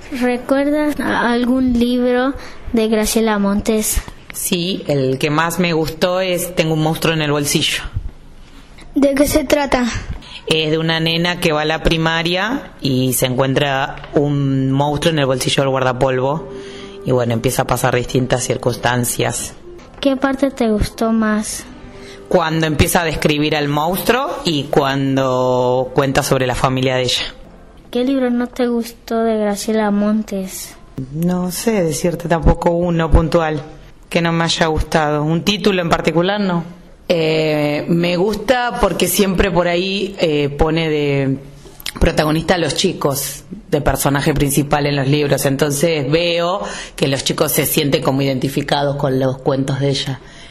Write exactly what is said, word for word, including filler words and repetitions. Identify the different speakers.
Speaker 1: ¿Recuerdas algún libro de Graciela Montes?
Speaker 2: Sí, el que más me gustó es Tengo un monstruo en el bolsillo.
Speaker 1: ¿De qué se trata?
Speaker 2: Es de una nena que va a la primaria y se encuentra un monstruo en el bolsillo del guardapolvo y bueno, empieza a pasar distintas circunstancias.
Speaker 1: ¿Qué parte te gustó más?
Speaker 2: Cuando empieza a describir al monstruo y cuando cuenta sobre la familia de ella.
Speaker 1: ¿Qué libro no te gustó de Graciela Montes?
Speaker 2: No sé decirte tampoco uno puntual que no me haya gustado. ¿Un título en particular no?
Speaker 3: Eh, me gusta porque siempre por ahí eh, pone de protagonista a los chicos, de personaje principal en los libros. Entonces veo que los chicos se sienten como identificados con los cuentos de ella.